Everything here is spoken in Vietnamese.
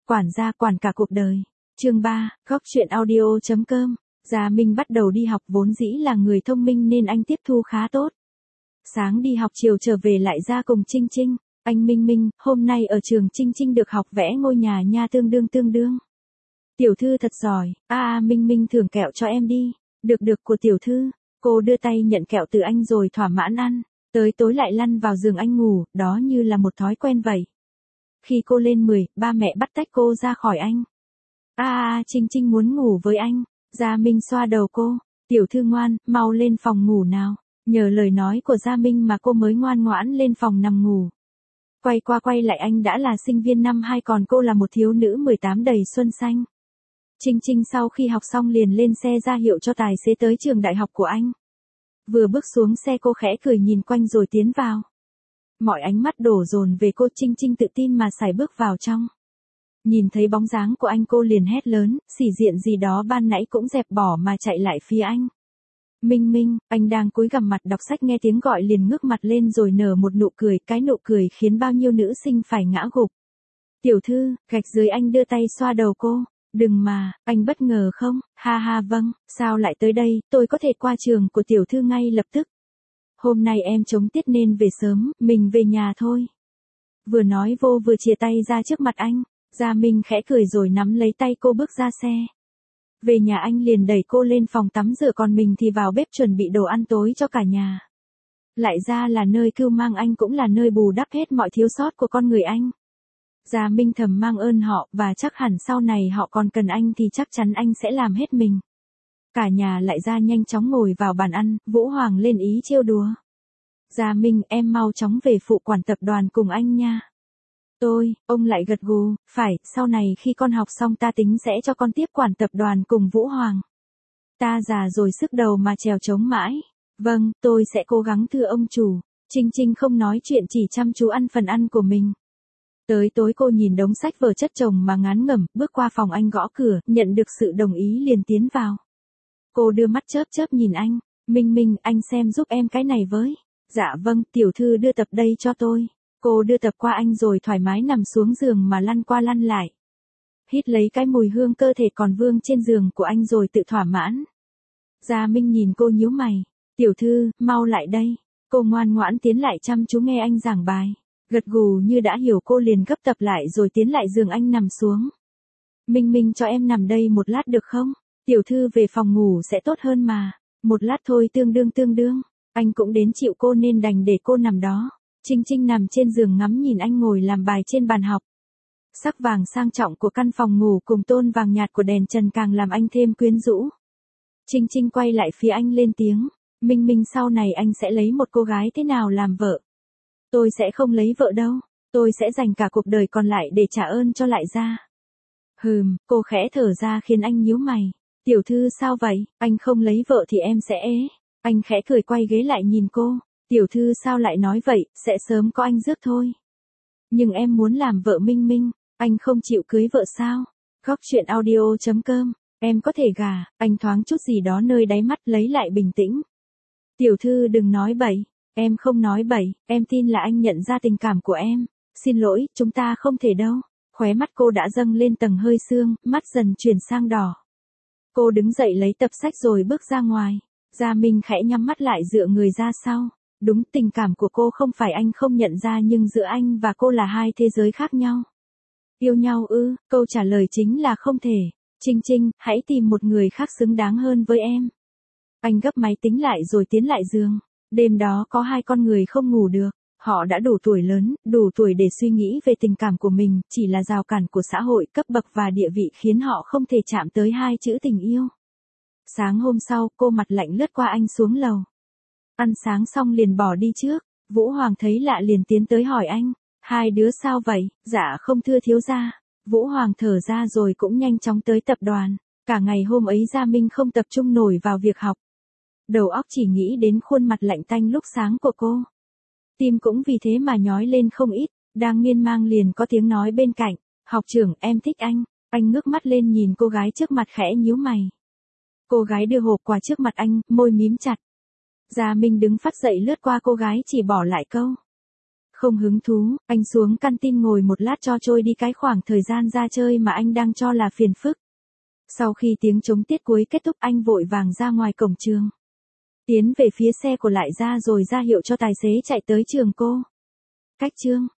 Quản gia quản cả cuộc đời. Chương 3, góc truyện audio.com. Gia Minh bắt đầu đi học, vốn dĩ là người thông minh nên anh tiếp thu khá tốt. Sáng đi học, chiều trở về lại ra cùng Trinh Trinh. Anh Minh Minh, hôm nay ở trường Trinh Trinh được học vẽ ngôi nhà nha, tương đương. Tiểu thư thật giỏi, Minh Minh thưởng kẹo cho em đi. Được của tiểu thư. Cô đưa tay nhận kẹo từ anh rồi thỏa mãn ăn. Tới tối lại lăn vào giường anh ngủ, đó như là một thói quen vậy. Khi cô lên 10, ba mẹ bắt tách cô ra khỏi anh. Trinh Trinh muốn ngủ với anh. Gia Minh xoa đầu cô. Tiểu thư ngoan, mau lên phòng ngủ nào. Nhờ lời nói của Gia Minh mà cô mới ngoan ngoãn lên phòng nằm ngủ. Quay qua quay lại, anh đã là sinh viên năm 2, còn cô là một thiếu nữ 18 đầy xuân xanh. Trinh Trinh sau khi học xong liền lên xe ra hiệu cho tài xế tới trường đại học của anh. Vừa bước xuống xe, cô khẽ cười nhìn quanh rồi tiến vào. Mọi ánh mắt đổ dồn về cô. Trinh Trinh tự tin mà sải bước vào trong. Nhìn thấy bóng dáng của anh, cô liền hét lớn, xỉ diện gì đó ban nãy cũng dẹp bỏ mà chạy lại phía anh. Minh Minh, anh đang cúi gằm mặt đọc sách, nghe tiếng gọi liền ngước mặt lên rồi nở một nụ cười, cái nụ cười khiến bao nhiêu nữ sinh phải ngã gục. Tiểu thư, gạch dưới, anh đưa tay xoa đầu cô. Đừng mà, anh bất ngờ không? Ha vâng, sao lại tới đây, tôi có thể qua trường của tiểu thư ngay lập tức. Hôm nay em trống tiết nên về sớm, mình về nhà thôi. Vừa nói vô vừa chìa tay ra trước mặt anh. Gia Minh khẽ cười rồi nắm lấy tay cô bước ra xe. Về nhà anh liền đẩy cô lên phòng tắm rửa, còn mình thì vào bếp chuẩn bị đồ ăn tối cho cả nhà. Lại ra là nơi cưu mang anh, cũng là nơi bù đắp hết mọi thiếu sót của con người anh. Gia Minh thầm mang ơn họ, và chắc hẳn sau này họ còn cần anh thì chắc chắn anh sẽ làm hết mình. Cả nhà lại ra nhanh chóng ngồi vào bàn ăn, Vũ Hoàng lên ý trêu đùa. Gia Minh, em mau chóng về phụ quản tập đoàn cùng anh nha. Ông lại gật gù, phải, sau này khi con học xong ta tính sẽ cho con tiếp quản tập đoàn cùng Vũ Hoàng. Ta già rồi sức đầu mà trèo trống mãi. Vâng, tôi sẽ cố gắng thưa ông chủ. Trinh Trinh không nói chuyện, chỉ chăm chú ăn phần ăn của mình. Tới tối cô nhìn đống sách vở chất chồng mà ngán ngẩm, bước qua phòng anh gõ cửa, nhận được sự đồng ý liền tiến vào. Cô đưa mắt chớp nhìn anh. Minh Minh, anh xem giúp em cái này với. Dạ vâng, tiểu thư đưa tập đây cho tôi. Cô đưa tập qua anh rồi thoải mái nằm xuống giường mà lăn qua lăn lại. Hít lấy cái mùi hương cơ thể còn vương trên giường của anh rồi tự thỏa mãn. Gia Minh nhìn cô nhíu mày. Tiểu thư, mau lại đây. Cô ngoan ngoãn tiến lại chăm chú nghe anh giảng bài. Gật gù như đã hiểu, cô liền gấp tập lại rồi tiến lại giường anh nằm xuống. Minh Minh, cho em nằm đây một lát được không? Tiểu thư về phòng ngủ sẽ tốt hơn mà. Một lát thôi, tương đương. Anh cũng đến chịu cô nên đành để cô nằm đó. Trinh Trinh nằm trên giường ngắm nhìn anh ngồi làm bài trên bàn học. Sắc vàng sang trọng của căn phòng ngủ cùng tôn vàng nhạt của đèn trần càng làm anh thêm quyến rũ. Trinh Trinh quay lại phía anh lên tiếng. Minh Minh, sau này anh sẽ lấy một cô gái thế nào làm vợ? Tôi sẽ không lấy vợ đâu. Tôi sẽ dành cả cuộc đời còn lại để trả ơn cho Lại Gia. Cô khẽ thở ra khiến anh nhíu mày. Tiểu thư sao vậy? Anh không lấy vợ thì em sẽ ế. Anh khẽ cười quay ghế lại nhìn cô. Tiểu thư sao lại nói vậy, sẽ sớm có anh rước thôi. Nhưng em muốn làm vợ Minh Minh, anh không chịu cưới vợ sao? Góc truyện audio.com, em có thể gả. Anh thoáng chút gì đó nơi đáy mắt, lấy lại bình tĩnh. Tiểu thư đừng nói bậy, em không nói bậy, em tin là anh nhận ra tình cảm của em. Xin lỗi, chúng ta không thể đâu. Khóe mắt cô đã dâng lên tầng hơi sương, mắt dần chuyển sang đỏ. Cô đứng dậy lấy tập sách rồi bước ra ngoài. Gia Minh khẽ nhắm mắt lại dựa người ra sau. Đúng, tình cảm của cô không phải anh không nhận ra, nhưng giữa anh và cô là hai thế giới khác nhau. Yêu nhau ư? Câu trả lời chính là không thể. Trinh Trinh, hãy tìm một người khác xứng đáng hơn với em. Anh gấp máy tính lại rồi tiến lại giường. Đêm đó có hai con người không ngủ được. Họ đã đủ tuổi lớn, đủ tuổi để suy nghĩ về tình cảm của mình, chỉ là rào cản của xã hội, cấp bậc và địa vị khiến họ không thể chạm tới hai chữ tình yêu. Sáng hôm sau, cô mặt lạnh lướt qua anh xuống lầu. Ăn sáng xong liền bỏ đi trước. Vũ Hoàng thấy lạ liền tiến tới hỏi anh. Hai đứa sao vậy? Dạ không thưa thiếu gia. Vũ Hoàng thở ra rồi cũng nhanh chóng tới tập đoàn. Cả ngày hôm ấy Gia Minh không tập trung nổi vào việc học. Đầu óc chỉ nghĩ đến khuôn mặt lạnh tanh lúc sáng của cô. Tim cũng vì thế mà nhói lên không ít. Đang miên man liền có tiếng nói bên cạnh. Học trưởng, em thích anh. Anh ngước mắt lên nhìn cô gái trước mặt khẽ nhíu mày. Cô gái đưa hộp quà trước mặt anh, môi mím chặt. Gia Minh đứng phắt dậy lướt qua cô gái chỉ bỏ lại câu. Không hứng thú, anh xuống canteen ngồi một lát cho trôi đi cái khoảng thời gian ra chơi mà anh đang cho là phiền phức. Sau khi tiếng trống tiết cuối kết thúc anh vội vàng ra ngoài cổng trường. Tiến về phía xe của lại ra rồi ra hiệu cho tài xế chạy tới trường cô. Cách chương